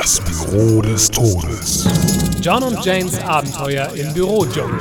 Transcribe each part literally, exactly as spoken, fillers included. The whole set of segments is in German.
Das Büro des Todes. John und Janes Abenteuer im Bürodschungel.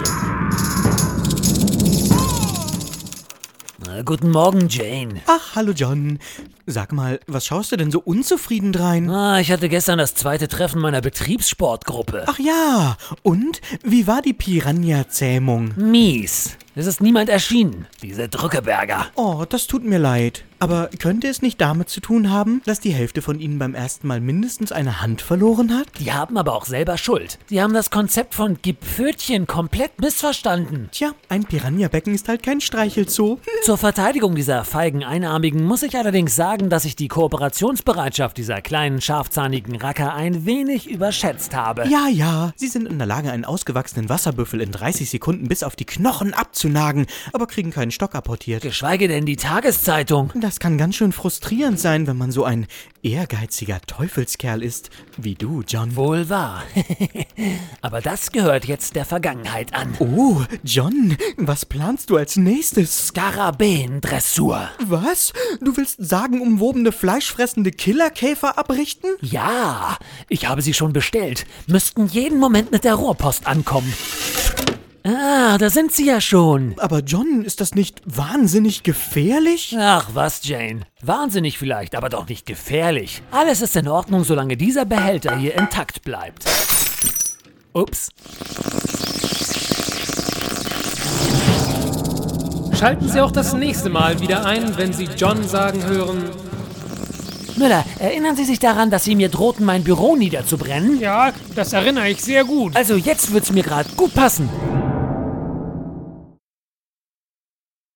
Na, guten Morgen, Jane. Ach, hallo John. Sag mal, was schaust du denn so unzufrieden drein? Ah, ich hatte gestern das zweite Treffen meiner Betriebssportgruppe. Ach ja, und? Wie war die Piranha-Zähmung? Mies. Es ist niemand erschienen, diese Drückeberger. Oh, das tut mir leid. Aber könnte es nicht damit zu tun haben, dass die Hälfte von ihnen beim ersten Mal mindestens eine Hand verloren hat? Die haben aber auch selber Schuld. Die haben das Konzept von Gipfötchen komplett missverstanden. Tja, ein Piranha-Becken ist halt kein Streichelzoo. Zur Verteidigung dieser feigen Einarmigen muss ich allerdings sagen, dass ich die Kooperationsbereitschaft dieser kleinen, scharfzahnigen Racker ein wenig überschätzt habe. Ja, ja, sie sind in der Lage, einen ausgewachsenen Wasserbüffel in dreißig Sekunden bis auf die Knochen abzunagen, aber kriegen keinen Stock apportiert. Geschweige denn die Tageszeitung. Das kann ganz schön frustrierend sein, wenn man so ein ehrgeiziger Teufelskerl ist, wie du, John. Wohl wahr. Aber das gehört jetzt der Vergangenheit an. Oh, John, was planst du als nächstes? Skarabäen-Dressur. Was? Du willst sagenumwobene, fleischfressende Killerkäfer abrichten? Ja, ich habe sie schon bestellt. Müssten jeden Moment mit der Rohrpost ankommen. Ah, da sind sie ja schon. Aber John, ist das nicht wahnsinnig gefährlich? Ach was, Jane. Wahnsinnig vielleicht, aber doch nicht gefährlich. Alles ist in Ordnung, solange dieser Behälter hier intakt bleibt. Ups. Schalten Sie auch das nächste Mal wieder ein, wenn Sie John sagen hören: Müller, erinnern Sie sich daran, dass Sie mir drohten, mein Büro niederzubrennen? Ja, das erinnere ich sehr gut. Also jetzt wird's mir gerade gut passen.